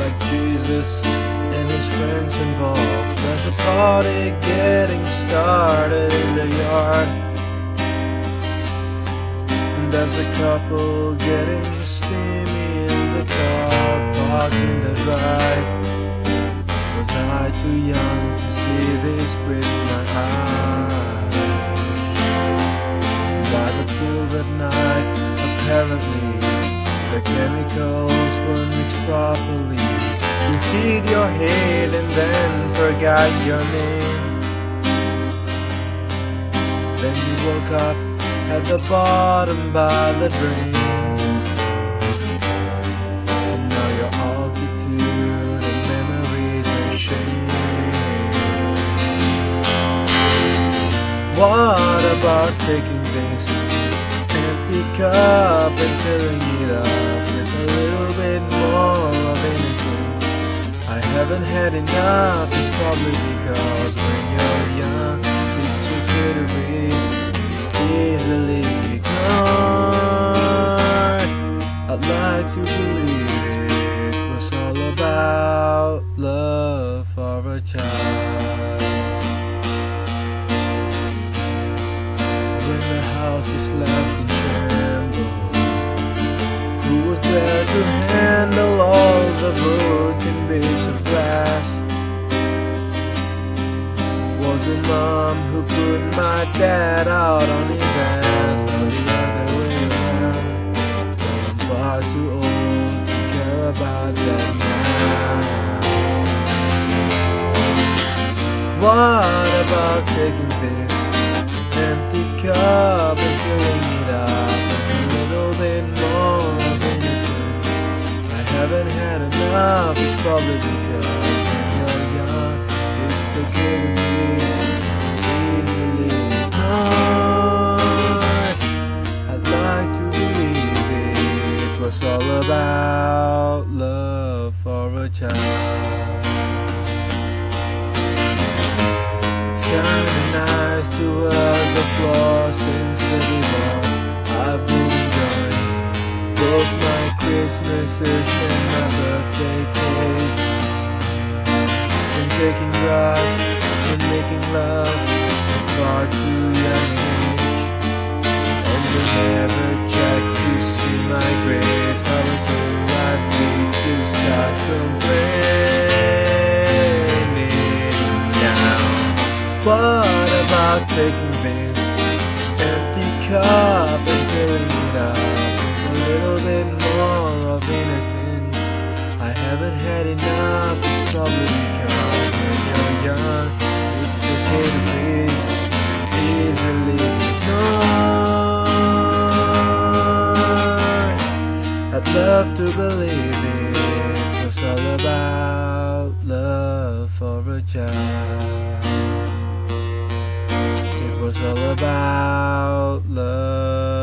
like Jesus and his friends involved. There's a party getting started in the yard. There's a couple getting steamy in the car, parked in the drive. Was I too young to see this with my eyes? By the pool that night, apparently the chemicals were mixed properly. You hit your head and then forgot your name. Then you woke up at the bottom by the drain. And now your altitude and memories are shamed. What about taking this empty cup and filling it up with a little bit more of innocence? I haven't had enough, it's probably because when you're young it's too good to be easily ignored. I'd like to believe it was all about love for a child. When the house was left in shambles, who was there to handle all the broken bits of glass? Was it Mom who put my dad out on his ass, or the other way around? Well, I'm far too old to care about that now. What about taking this empty cup and filling it up with a little bit more of innocence? I haven't had enough, it's probably because when you're young it's okay to be easily ignored. I'd like to believe it was all about love for a child. It's kinda nice to work the floor since the divorce. I've been enjoying both my Christmases and my birthday cakes, and taking drugs and making love at far too young age. And you never check to see my grades. How do I need to start complaining now? What about taking this empty cup and filling it up with a little bit more of innocence? I haven't had enough, it's probably because when you're young it's okay to be easily ignored. I'd love to believe it was all about love for a child. It was all about love.